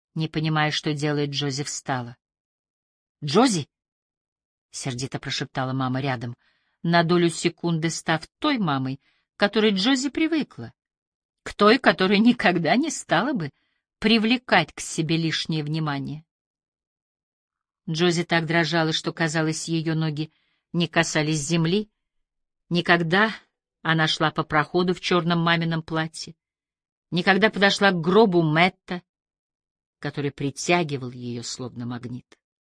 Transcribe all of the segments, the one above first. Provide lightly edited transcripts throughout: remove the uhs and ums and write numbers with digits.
Не понимая, что делает, Джози встала. «Джози!» — сердито прошептала мама рядом, на долю секунды став той мамой, к которой Джози привыкла, к той, которая никогда не стала бы привлекать к себе лишнее внимание. Джози так дрожала, что, казалось, ее ноги не касались земли. Никогда она шла по проходу в черном мамином платье, никогда подошла к гробу Мэтта, который притягивал ее словно магнит.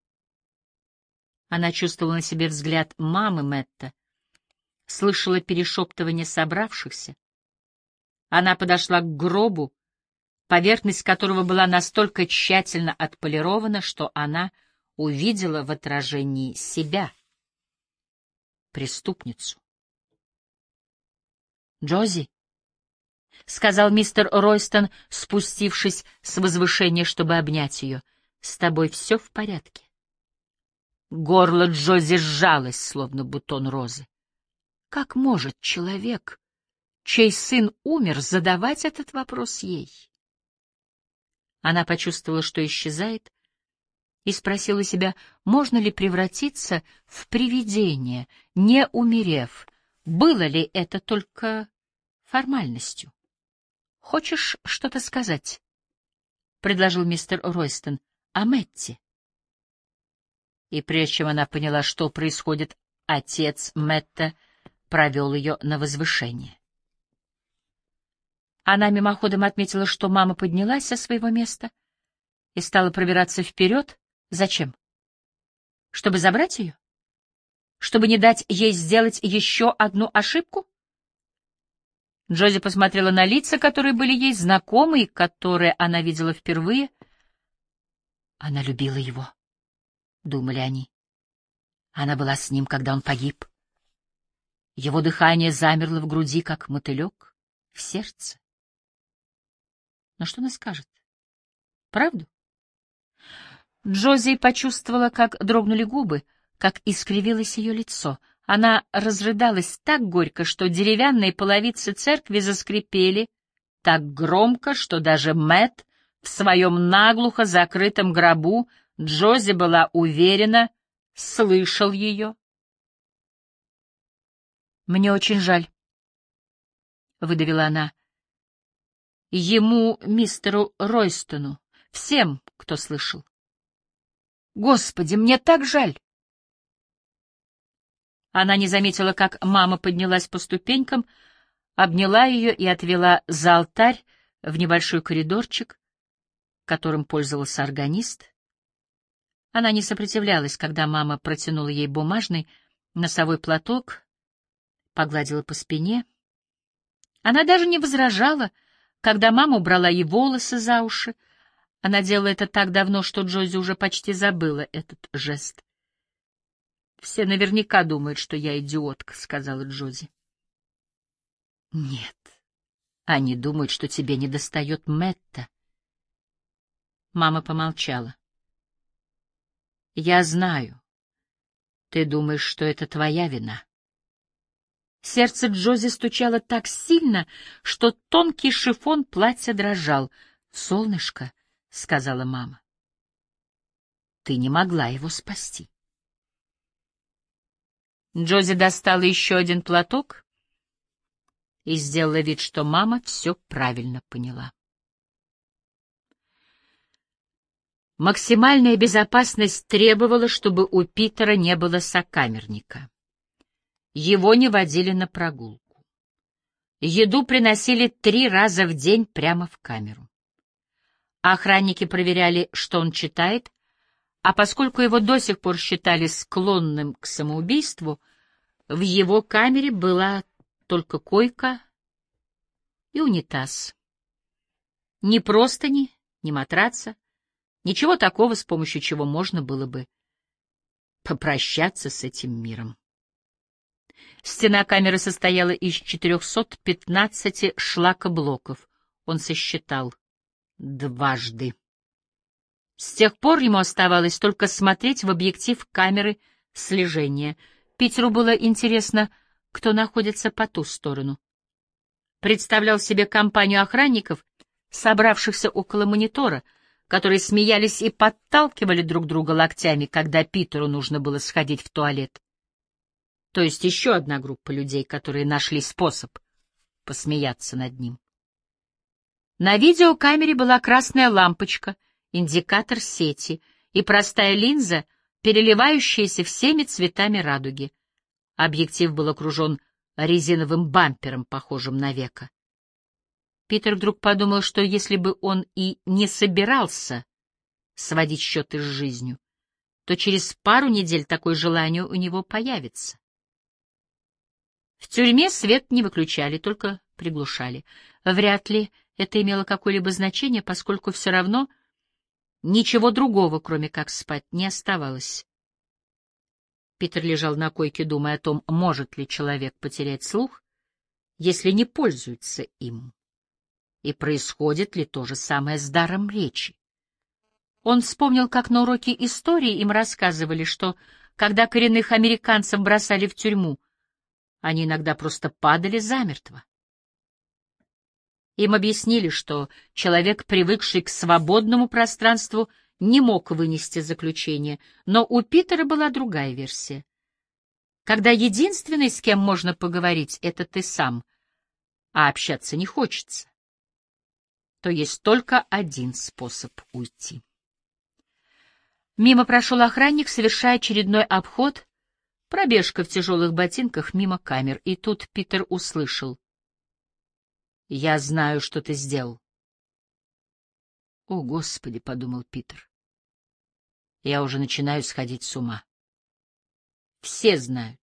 Она чувствовала на себе взгляд мамы Мэтта, слышала перешептывание собравшихся. Она подошла к гробу, поверхность которого была настолько тщательно отполирована, что она увидела в отражении себя, преступницу. «Джози», — сказал мистер Ройстон, спустившись с возвышения, чтобы обнять ее, — «с тобой все в порядке?» Горло Джози сжалось, словно бутон розы. Как может человек, чей сын умер, задавать этот вопрос ей? Она почувствовала, что исчезает, и спросила себя, можно ли превратиться в привидение, не умерев, было ли это только формальностью. «Хочешь что-то сказать?» — предложил мистер Ройстон. «О Мэтти». И прежде чем она поняла, что происходит, отец Мэтта провел ее на возвышение. Она мимоходом отметила, что мама поднялась со своего места и стала пробираться вперед. Зачем? Чтобы забрать ее? Чтобы не дать ей сделать еще одну ошибку? Джози посмотрела на лица, которые были ей знакомы и которые она видела впервые. Она любила его, — думали они. Она была с ним, когда он погиб. Его дыхание замерло в груди, как мотылек в сердце. Но что она скажет? Правду? Джози почувствовала, как дрогнули губы, как искривилось ее лицо. Она разрыдалась так горько, что деревянные половицы церкви заскрипели так громко, что даже Мэтт в своем наглухо закрытом гробу, Джози была уверена, слышал ее. «Мне очень жаль», — выдавила она. «Ему, мистеру Ройстону, всем, кто слышал. Господи, мне так жаль!» Она не заметила, как мама поднялась по ступенькам, обняла ее и отвела за алтарь в небольшой коридорчик, которым пользовался органист. Она не сопротивлялась, когда мама протянула ей бумажный носовой платок, погладила по спине. Она даже не возражала, когда мама убрала ей волосы за уши. Она делала это так давно, что Джози уже почти забыла этот жест. «Все наверняка думают, что я идиотка», — сказала Джози. «Нет, они думают, что тебе недостает Мэтта». Мама помолчала. «Я знаю. Ты думаешь, что это твоя вина». Сердце Джози стучало так сильно, что тонкий шифон платья дрожал. «Солнышко», — сказала мама, — «ты не могла его спасти». Джози достала еще один платок и сделала вид, что мама все правильно поняла. Максимальная безопасность требовала, чтобы у Питера не было сокамерника. Его не водили на прогулку. Еду приносили 3 раза в день прямо в камеру. Охранники проверяли, что он читает, а поскольку его до сих пор считали склонным к самоубийству, в его камере была только койка и унитаз. Ни простыни, ни матраца, ничего такого, с помощью чего можно было бы попрощаться с этим миром. Стена камеры состояла из 415 шлакоблоков. Он сосчитал дважды. С тех пор ему оставалось только смотреть в объектив камеры слежения. Питеру было интересно, кто находится по ту сторону. Представлял себе компанию охранников, собравшихся около монитора, которые смеялись и подталкивали друг друга локтями, когда Питеру нужно было сходить в туалет. То есть еще одна группа людей, которые нашли способ посмеяться над ним. На видеокамере была красная лампочка, индикатор сети и простая линза, переливающаяся всеми цветами радуги. Объектив был окружен резиновым бампером, похожим на веко. Питер вдруг подумал, что если бы он и не собирался сводить счеты с жизнью, то через пару недель такое желание у него появится. В тюрьме свет не выключали, только приглушали. Вряд ли это имело какое-либо значение, поскольку все равно ничего другого, кроме как спать, не оставалось. Питер лежал на койке, думая о том, может ли человек потерять слух, если не пользуется им, и происходит ли то же самое с даром речи. Он вспомнил, как на уроке истории им рассказывали, что, когда коренных американцев бросали в тюрьму, они иногда просто падали замертво. Им объяснили, что человек, привыкший к свободному пространству, не мог вынести заключение, но у Питера была другая версия. Когда единственный, с кем можно поговорить, — это ты сам, а общаться не хочется, то есть только один способ уйти. Мимо прошел охранник, совершая очередной обход, пробежка в тяжелых ботинках мимо камер, и тут Питер услышал: «Я знаю, что ты сделал». «О, Господи», — подумал Питер, — «я уже начинаю сходить с ума. Все знают».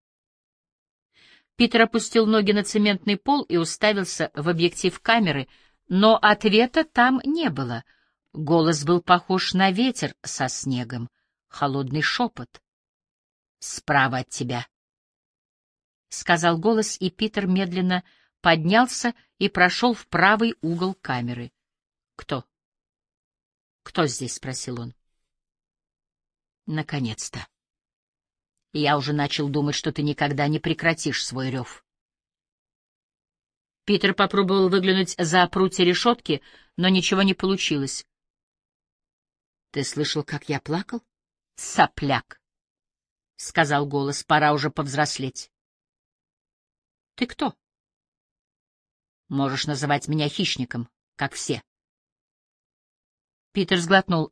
Питер опустил ноги на цементный пол и уставился в объектив камеры, но ответа там не было. Голос был похож на ветер со снегом, холодный шепот. «Справа от тебя», — сказал голос, и Питер медленно поднялся и прошел в правый угол камеры. «Кто? Кто здесь?» — спросил он. «Наконец-то. Я уже начал думать, что ты никогда не прекратишь свой рев». Питер попробовал выглянуть за прутья решетки, но ничего не получилось. «Ты слышал, как я плакал?» «Сопляк», — сказал голос, — «пора уже повзрослеть». «Ты кто?» «Можешь называть меня хищником, как все». Питер сглотнул.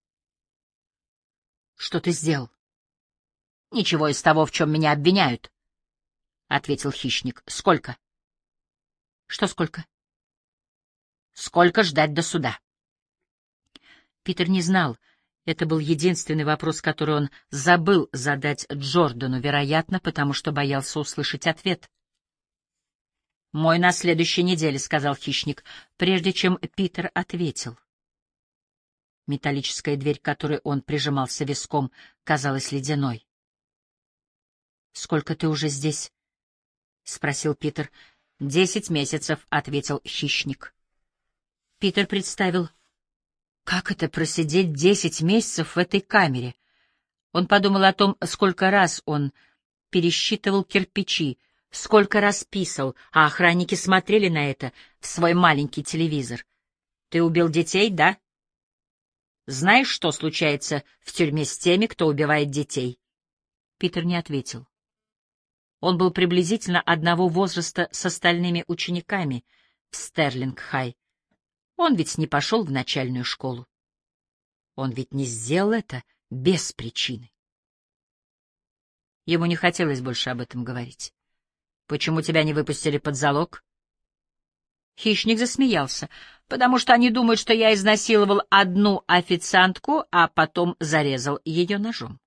«Что ты сделал?» «Ничего из того, в чем меня обвиняют», — ответил хищник. «Сколько?» «Что сколько?» «Сколько ждать до суда?» Питер не знал. Это был единственный вопрос, который он забыл задать Джордану, вероятно, потому что боялся услышать ответ. «Мой на следующей неделе», — сказал хищник, прежде чем Питер ответил. Металлическая дверь, к которой он прижимался виском, казалась ледяной. «Сколько ты уже здесь?» — спросил Питер. 10 месяцев», — ответил хищник. Питер представил, как это просидеть 10 месяцев в этой камере. Он подумал о том, сколько раз он пересчитывал кирпичи, сколько раз писал, а охранники смотрели на это в свой маленький телевизор. «Ты убил детей, да? Знаешь, что случается в тюрьме с теми, кто убивает детей?» Питер не ответил. Он был приблизительно одного возраста с остальными учениками в Стерлинг-Хай. Он ведь не пошел в начальную школу. Он ведь не сделал это без причины. Ему не хотелось больше об этом говорить. «Почему тебя не выпустили под залог?» Хищник засмеялся. «Потому что они думают, что я изнасиловал одну официантку, а потом зарезал ее ножом».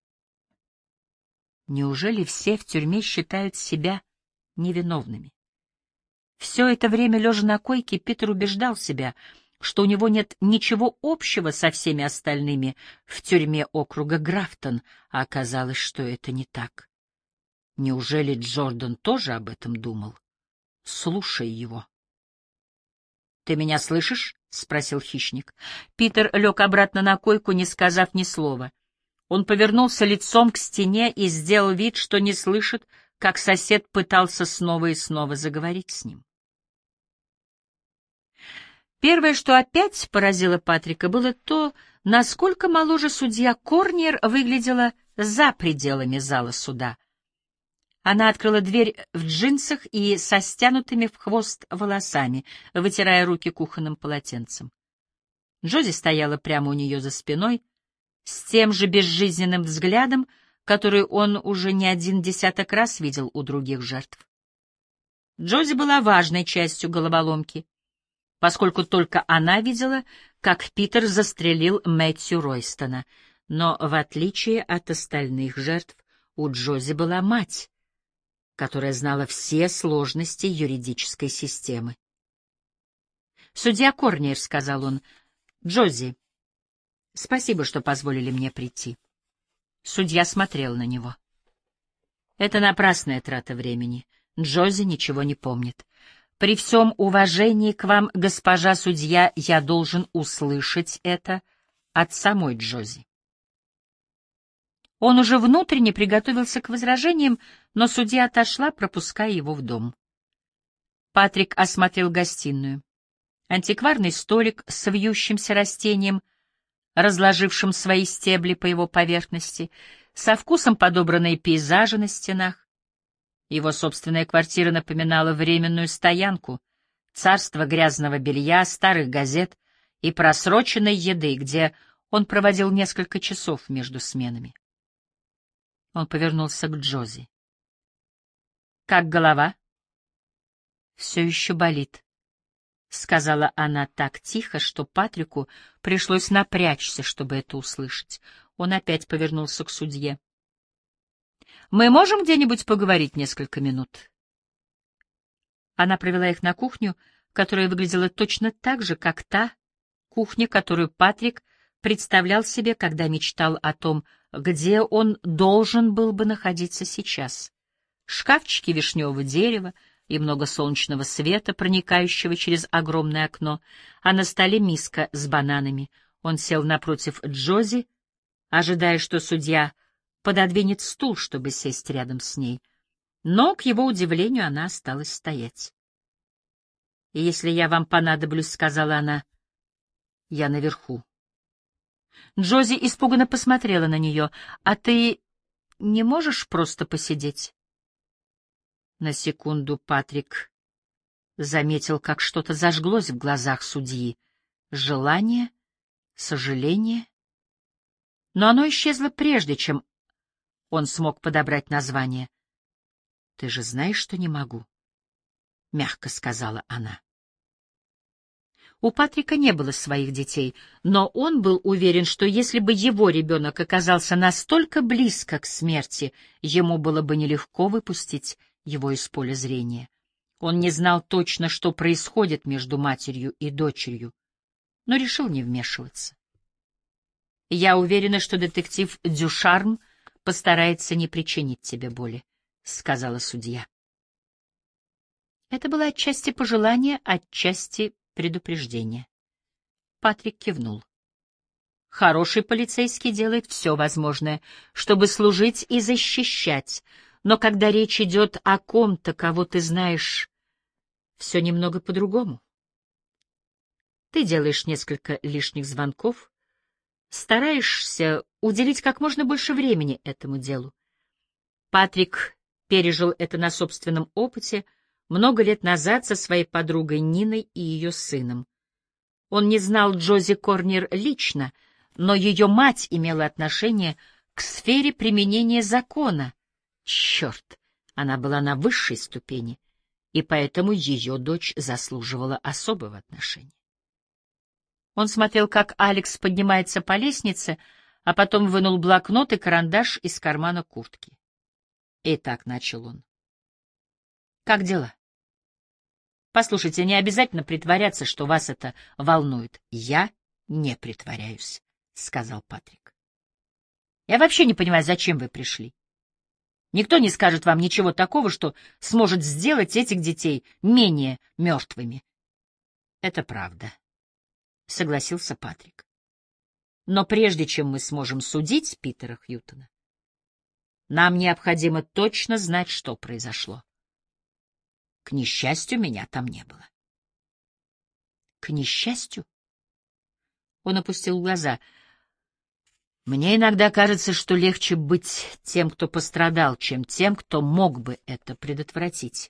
Неужели все в тюрьме считают себя невиновными? Все это время, лежа на койке, Питер убеждал себя, что у него нет ничего общего со всеми остальными в тюрьме округа Графтон, а оказалось, что это не так. Неужели Джордан тоже об этом думал? Слушай его. «Ты меня слышишь?» — спросил хищник. Питер лег обратно на койку, не сказав ни слова. Он повернулся лицом к стене и сделал вид, что не слышит, как сосед пытался снова и снова заговорить с ним. Первое, что опять поразило Патрика, было то, насколько моложе судья Корнер выглядела за пределами зала суда. Она открыла дверь в джинсах и со стянутыми в хвост волосами, вытирая руки кухонным полотенцем. Джози стояла прямо у нее за спиной, с тем же безжизненным взглядом, который он уже не один десяток раз видел у других жертв. Джози была важной частью головоломки, поскольку только она видела, как Питер застрелил Мэтью Ройстона, но, в отличие от остальных жертв, у Джози была мать, которая знала все сложности юридической системы. «Судья Корнер», — сказал он, — «Джози, спасибо, что позволили мне прийти». Судья смотрел на него. «Это напрасная трата времени. Джози ничего не помнит. При всем уважении к вам, госпожа судья, я должен услышать это от самой Джози». Он уже внутренне приготовился к возражениям, но судья отошла, пропуская его в дом. Патрик осмотрел гостиную. Антикварный столик с вьющимся растением, разложившим свои стебли по его поверхности, со вкусом подобранные пейзажи на стенах. Его собственная квартира напоминала временную стоянку, царство грязного белья, старых газет и просроченной еды, где он проводил несколько часов между сменами. Он повернулся к Джози. «Как голова?» «Все еще болит», — сказала она так тихо, что Патрику пришлось напрячься, чтобы это услышать. Он опять повернулся к судье. «Мы можем где-нибудь поговорить несколько минут?» Она провела их на кухню, которая выглядела точно так же, как та кухня, которую Патрик представлял себе, когда мечтал о том, где он должен был бы находиться сейчас. Шкафчики вишневого дерева и много солнечного света, проникающего через огромное окно, а на столе миска с бананами. Он сел напротив Джози, ожидая, что судья пододвинет стул, чтобы сесть рядом с ней. Но, к его удивлению, она осталась стоять. «И если я вам понадоблюсь, — сказала она, — я наверху». Джози испуганно посмотрела на нее. «А ты не можешь просто посидеть?» На секунду Патрик заметил, как что-то зажглось в глазах судьи. Желание, сожаление. Но оно исчезло прежде, чем он смог подобрать название. «Ты же знаешь, что не могу», — мягко сказала она. У Патрика не было своих детей, но он был уверен, что если бы его ребенок оказался настолько близко к смерти, ему было бы нелегко выпустить его из поля зрения. Он не знал точно, что происходит между матерью и дочерью, но решил не вмешиваться. «Я уверена, что детектив Дюшарм постарается не причинить тебе боли», — сказала судья. Это было отчасти пожелание, отчасти предупреждение. Патрик кивнул. Хороший полицейский делает все возможное, чтобы служить и защищать, но когда речь идет о ком-то, кого ты знаешь, все немного по-другому. Ты делаешь несколько лишних звонков, стараешься уделить как можно больше времени этому делу. Патрик пережил это на собственном опыте много лет назад со своей подругой Ниной и ее сыном. Он не знал Джози Корнер лично, но ее мать имела отношение к сфере применения закона. Черт, она была на высшей ступени, и поэтому ее дочь заслуживала особого отношения. Он смотрел, как Алекс поднимается по лестнице, а потом вынул блокнот и карандаш из кармана куртки. «Итак», — начал он. «Как дела? Послушайте, не обязательно притворяться, что вас это волнует». «Я не притворяюсь», — сказал Патрик. «Я вообще не понимаю, зачем вы пришли. Никто не скажет вам ничего такого, что сможет сделать этих детей менее мертвыми». «Это правда», — согласился Патрик. «Но прежде чем мы сможем судить Питера Хьютона, нам необходимо точно знать, что произошло. К несчастью, меня там не было». К несчастью? Он опустил глаза. Мне иногда кажется, что легче быть тем, кто пострадал, чем тем, кто мог бы это предотвратить.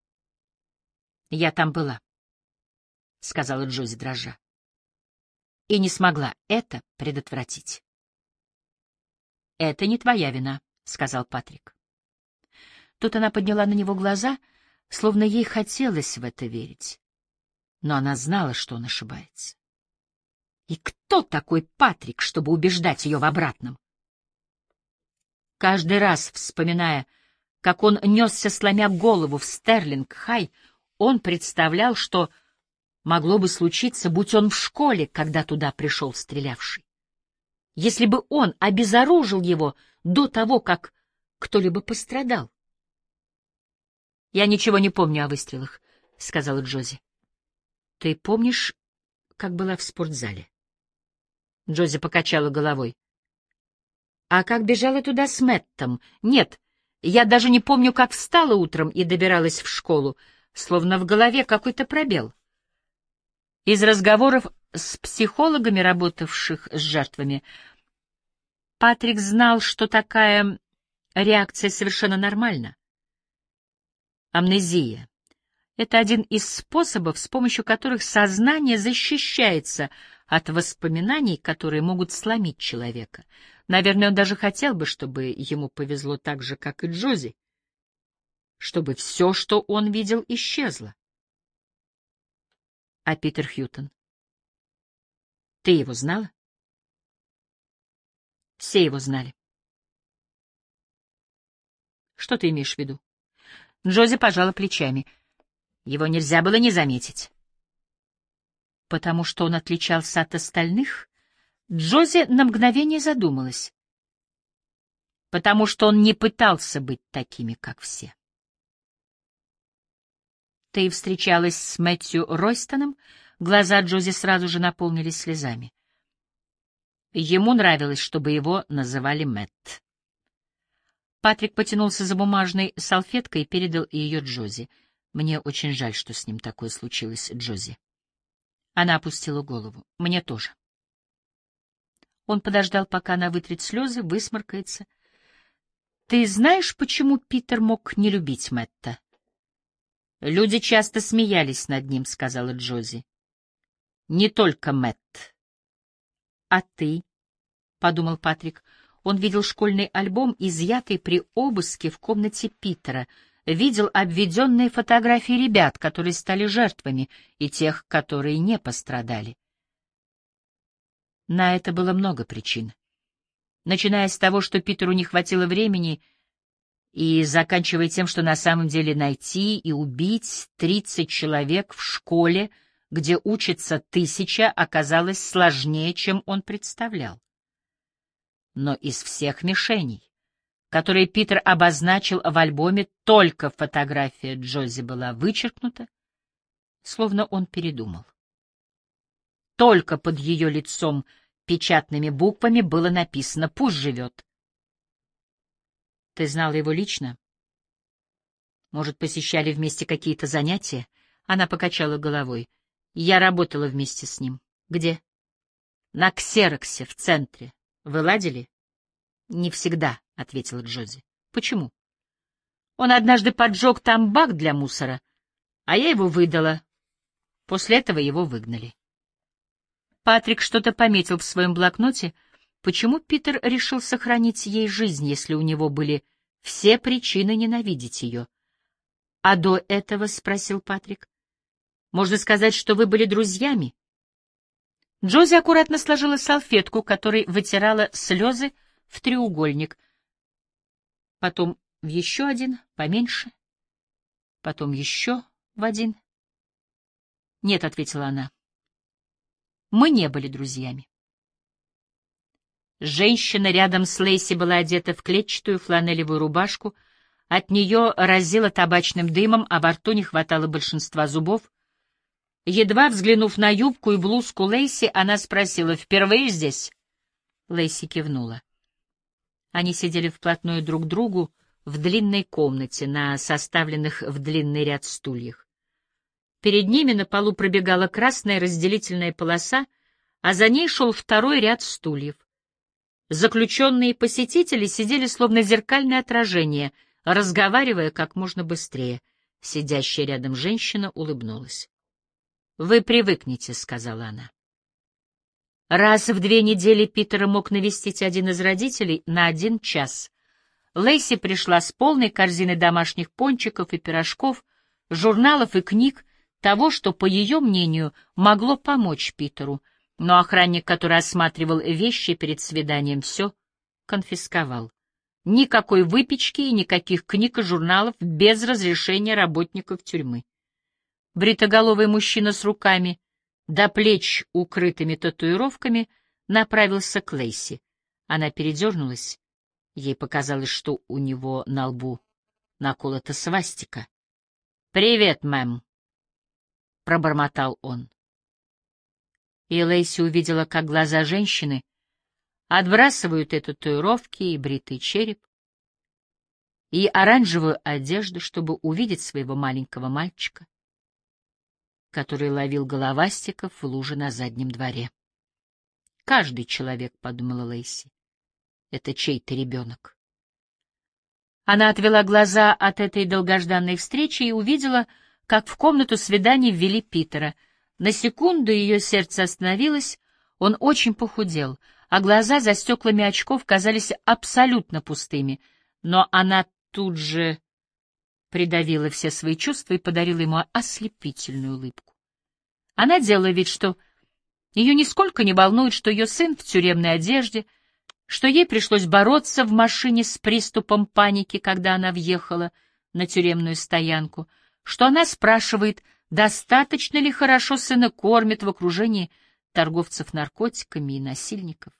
Я там была, — сказала Джози дрожа, — и не смогла это предотвратить. Это не твоя вина, — сказал Патрик. Тут она подняла на него глаза, словно ей хотелось в это верить. Но она знала, что он ошибается. И кто такой Патрик, чтобы убеждать ее в обратном? Каждый раз, вспоминая, как он несся, сломя голову в Стерлинг-Хай, он представлял, что могло бы случиться, будь он в школе, когда туда пришел стрелявший. Если бы он обезоружил его до того, как кто-либо пострадал. «Я ничего не помню о выстрелах», — сказала Джози. «Ты помнишь, как была в спортзале?» Джози покачала головой. «А как бежала туда с Мэттом?» «Нет, я даже не помню, как встала утром и добиралась в школу, словно в голове какой-то пробел. Из разговоров с психологами, работавших с жертвами, Патрик знал, что такая реакция совершенно нормальна. Амнезия — это один из способов, с помощью которых сознание защищается от воспоминаний, которые могут сломить человека. Наверное, он даже хотел бы, чтобы ему повезло так же, как и Джози, чтобы все, что он видел, исчезло. А Питер Хьютон? Ты его знала? Все его знали. Что ты имеешь в виду? Джози пожала плечами. Его нельзя было не заметить. Потому что он отличался от остальных? Джози на мгновение задумалась. Потому что он не пытался быть такими, как все. Ты встречалась с Мэтью Ройстоном? Глаза Джози сразу же наполнились слезами. Ему нравилось, чтобы его называли Мэтт. Патрик потянулся за бумажной салфеткой и передал ее Джози. «Мне очень жаль, что с ним такое случилось, Джози». Она опустила голову. «Мне тоже». Он подождал, пока она вытрет слезы, высморкается. «Ты знаешь, почему Питер мог не любить Мэтта?» «Люди часто смеялись над ним», — сказала Джози. «Не только Мэтт». «А ты?» — подумал Патрик. Он видел школьный альбом, изъятый при обыске в комнате Питера, видел обведенные фотографии ребят, которые стали жертвами, и тех, которые не пострадали. На это было много причин. Начиная с того, что Питеру не хватило времени, и заканчивая тем, что на самом деле найти и убить 30 человек в школе, где учатся 1000, оказалось сложнее, чем он представлял. Но из всех мишеней, которые Питер обозначил в альбоме, только фотография Джози была вычеркнута, словно он передумал. Только под ее лицом печатными буквами было написано «Пусть живет». Ты знала его лично? Может, посещали вместе какие-то занятия? Она покачала головой. Я работала вместе с ним. Где? На ксероксе в центре. Вы ладили? Не всегда, ответила Джози. Почему? Он однажды поджег там бак для мусора, а я его выдала. После этого его выгнали. Патрик что-то пометил в своем блокноте. Почему Питер решил сохранить ей жизнь, если у него были все причины ненавидеть ее? — А до этого, — спросил Патрик, — можно сказать, что вы были друзьями? Джози аккуратно сложила салфетку, которой вытирала слезы, в треугольник. Потом в еще один, поменьше. Потом еще в один. — Нет, — ответила она, — мы не были друзьями. Женщина рядом с Лейси была одета в клетчатую фланелевую рубашку, от нее разило табачным дымом, а во рту не хватало большинства зубов. Едва взглянув на юбку и блузку Лейси, она спросила: «Впервые здесь?» Лейси кивнула. Они сидели вплотную друг к другу в длинной комнате на составленных в длинный ряд стульях. Перед ними на полу пробегала красная разделительная полоса, а за ней шел второй ряд стульев. Заключенные посетители сидели словно зеркальное отражение, разговаривая как можно быстрее. Сидящая рядом женщина улыбнулась. «Вы привыкнете», — сказала она. Раз в 2 недели Питера мог навестить один из родителей на 1 час. Лейси пришла с полной корзиной домашних пончиков и пирожков, журналов и книг, того, что, по ее мнению, могло помочь Питеру, но охранник, который осматривал вещи перед свиданием, все конфисковал. Никакой выпечки и никаких книг и журналов без разрешения работников тюрьмы. Бритоголовый мужчина с руками до плеч, укрытыми татуировками, направился к Лейси. Она передернулась. Ей показалось, что у него на лбу наколота свастика. «Привет, мэм», — пробормотал он. И Лейси увидела, как глаза женщины отбрасывают и татуировки, и бритый череп, и оранжевую одежду, чтобы увидеть своего маленького мальчика, который ловил головастиков в луже на заднем дворе. «Каждый человек», — подумала Лейси, — «это чей-то ребенок». Она отвела глаза от этой долгожданной встречи и увидела, как в комнату свиданий ввели Питера. На секунду ее сердце остановилось, он очень похудел, а глаза за стеклами очков казались абсолютно пустыми, но она тут же придавила все свои чувства и подарила ему ослепительную улыбку. Она делала вид, что ее нисколько не волнует, что ее сын в тюремной одежде, что ей пришлось бороться в машине с приступом паники, когда она въехала на тюремную стоянку, что она спрашивает, достаточно ли хорошо сына кормят в окружении торговцев наркотиками и насильников.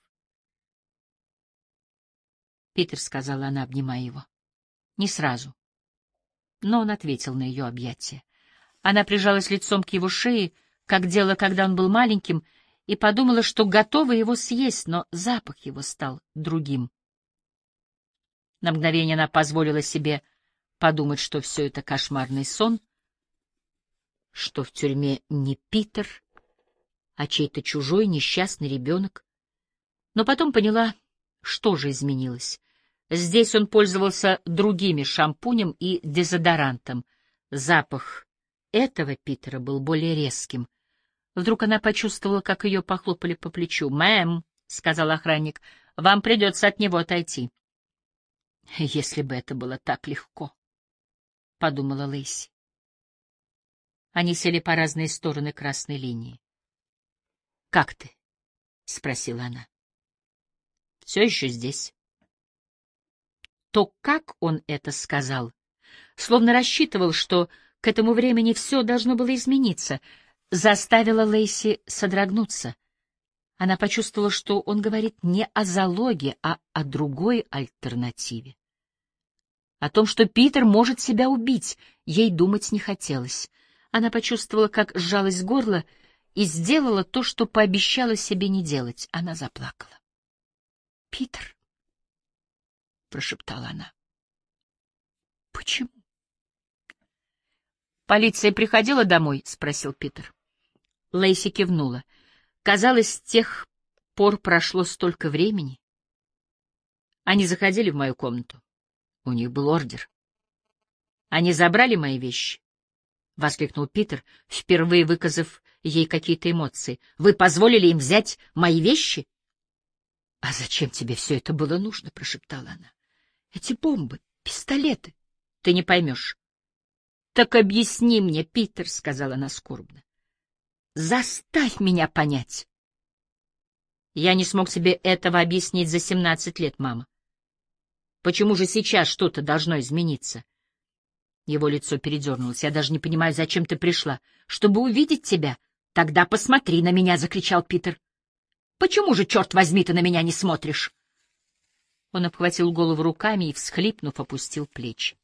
«Питер», — сказала она, обнимая его. Не сразу. Но он ответил на ее объятие. Она прижалась лицом к его шее, как делала, когда он был маленьким, и подумала, что готова его съесть, но запах его стал другим. На мгновение она позволила себе подумать, что все это кошмарный сон, что в тюрьме не Питер, а чей-то чужой несчастный ребенок. Но потом поняла, что же изменилось. Здесь он пользовался другими шампунем и дезодорантом. Запах этого Питера был более резким. Вдруг она почувствовала, как ее похлопали по плечу. «Мэм», — сказал охранник, — «вам придется от него отойти». «Если бы это было так легко», — подумала Лейси. Они сели по разные стороны красной линии. «Как ты?» — спросила она. «Все еще здесь». То, как он это сказал, словно рассчитывал, что к этому времени все должно было измениться, заставило Лейси содрогнуться. Она почувствовала, что он говорит не о залоге, а о другой альтернативе. О том, что Питер может себя убить, ей думать не хотелось. Она почувствовала, как сжалось горло, и сделала то, что пообещала себе не делать. Она заплакала. «Питер», — прошептала она. «Почему?» «Полиция приходила домой?» — спросил Питер. Лейси кивнула. Казалось, с тех пор прошло столько времени. Они заходили в мою комнату. У них был ордер. Они забрали мои вещи. — воскликнул Питер, впервые выказав ей какие-то эмоции. — Вы позволили им взять мои вещи? — А зачем тебе все это было нужно? — прошептала она. — Эти бомбы, пистолеты. Ты не поймешь. — Так объясни мне, Питер, — сказала она скорбно. — Заставь меня понять. — Я не смог себе этого объяснить за 17 лет, мама. Почему же сейчас что-то должно измениться? Его лицо передернулось. — Я даже не понимаю, зачем ты пришла. — Чтобы увидеть тебя. — Тогда посмотри на меня, — закричал Питер. — Почему же, черт возьми, ты на меня не смотришь? Он обхватил голову руками и, всхлипнув, опустил плечи.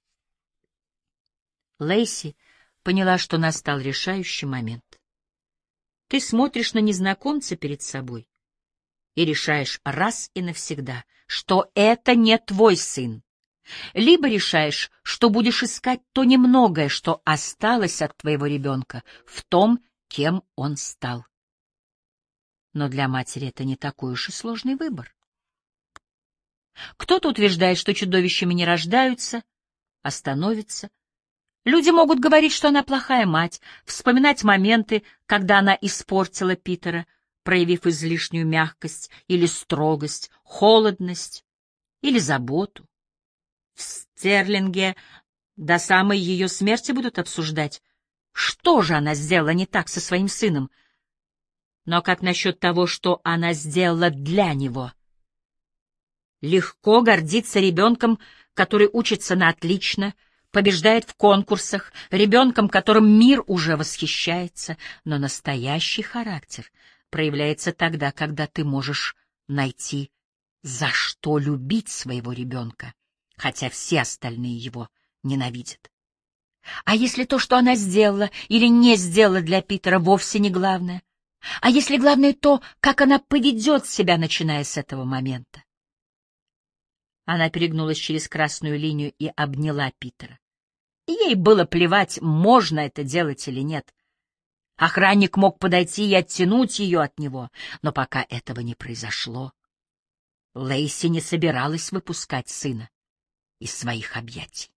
Лейси поняла, что настал решающий момент. Ты смотришь на незнакомца перед собой и решаешь раз и навсегда, что это не твой сын, Либо решаешь, что будешь искать то немногое, что осталось от твоего ребенка, в том, кем он стал. Но для матери это не такой уж и сложный выбор. Кто-то утверждает, что чудовищами не рождаются, а становятся. Люди могут говорить, что она плохая мать, вспоминать моменты, когда она испортила Питера, проявив излишнюю мягкость или строгость, холодность или заботу. В Стерлинге до самой ее смерти будут обсуждать, что же она сделала не так со своим сыном. Но как насчет того, что она сделала для него? Легко гордиться ребенком, который учится на отлично, побеждает в конкурсах, ребенком, которым мир уже восхищается, но настоящий характер проявляется тогда, когда ты можешь найти, за что любить своего ребенка, хотя все остальные его ненавидят. А если то, что она сделала или не сделала для Питера, вовсе не главное? А если главное то, как она поведет себя, начиная с этого момента? Она перегнулась через красную линию и обняла Питера. Ей было плевать, можно это делать или нет. Охранник мог подойти и оттянуть ее от него, но пока этого не произошло, Лейси не собиралась выпускать сына из своих объятий.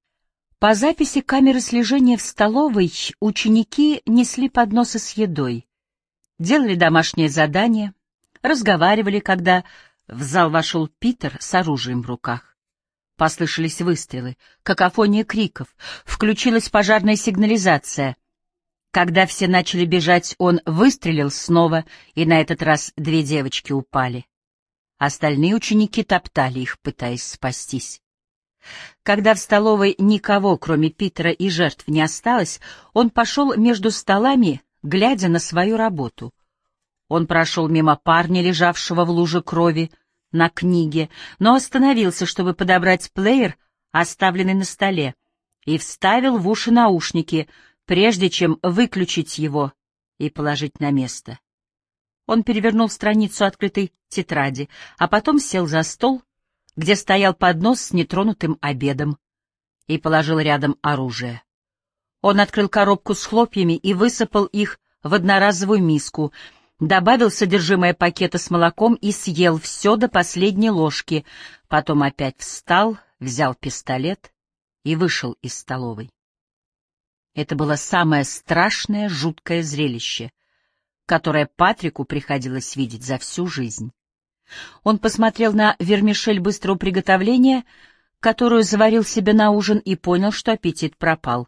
По записи камеры слежения в столовой ученики несли подносы с едой, делали домашнее задание, разговаривали, когда в зал вошел Питер с оружием в руках. Послышались выстрелы, какофония криков, включилась пожарная сигнализация. Когда все начали бежать, он выстрелил снова, и на этот раз 2 девочки упали. Остальные ученики топтали их, пытаясь спастись. Когда в столовой никого, кроме Питера и жертв, не осталось, он пошел между столами, глядя на свою работу. Он прошел мимо парня, лежавшего в луже крови, на книге, но остановился, чтобы подобрать плеер, оставленный на столе, и вставил в уши наушники, прежде чем выключить его и положить на место. Он перевернул страницу открытой тетради, а потом сел за стол, где стоял поднос с нетронутым обедом, и положил рядом оружие. Он открыл коробку с хлопьями и высыпал их в одноразовую миску, добавил содержимое пакета с молоком и съел все до последней ложки, потом опять встал, взял пистолет и вышел из столовой. Это было самое страшное, жуткое зрелище, которое Патрику приходилось видеть за всю жизнь. Он посмотрел на вермишель быстрого приготовления, которую заварил себе на ужин, и понял, что аппетит пропал.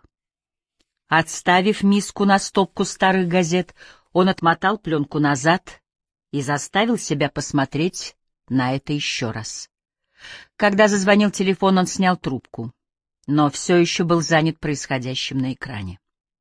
Отставив миску на стопку старых газет, он отмотал пленку назад и заставил себя посмотреть на это еще раз. Когда зазвонил телефон, он снял трубку, но все еще был занят происходящим на экране.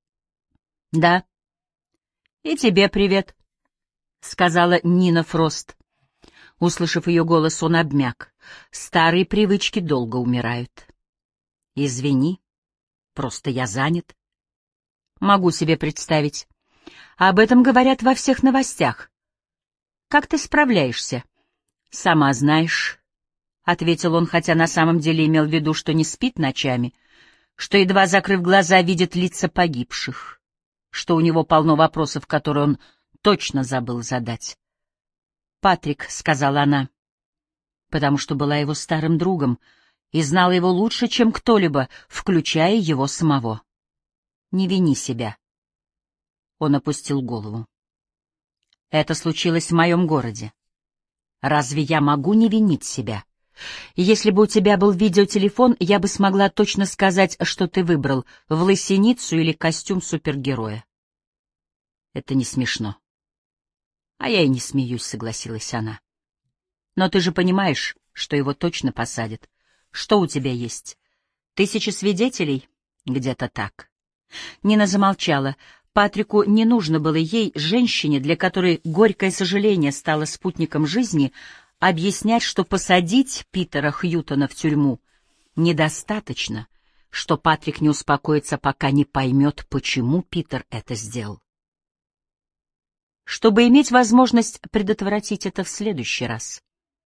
«Да. И тебе привет», — сказала Нина Фрост. Услышав ее голос, он обмяк. Старые привычки долго умирают. «Извини, просто я занят». «Могу себе представить. Об этом говорят во всех новостях. Как ты справляешься?» «Сама знаешь», — ответил он, хотя на самом деле имел в виду, что не спит ночами, что, едва закрыв глаза, видит лица погибших, что у него полно вопросов, которые он точно забыл задать. «Патрик», — сказала она, потому что была его старым другом и знала его лучше, чем кто-либо, включая его самого. «Не вини себя». Он опустил голову. «Это случилось в моем городе. Разве я могу не винить себя? Если бы у тебя был видеотелефон, я бы смогла точно сказать, что ты выбрал, в лысиницу или костюм супергероя». «Это не смешно». «А я и не смеюсь», — согласилась она. «Но ты же понимаешь, что его точно посадят. Что у тебя есть? 1000 свидетелей? Где-то так». Нина замолчала. Патрику не нужно было ей, женщине, для которой горькое сожаление стало спутником жизни, объяснять, что посадить Питера Хьютона в тюрьму недостаточно, что Патрик не успокоится, пока не поймет, почему Питер это сделал. Чтобы иметь возможность предотвратить это в следующий раз.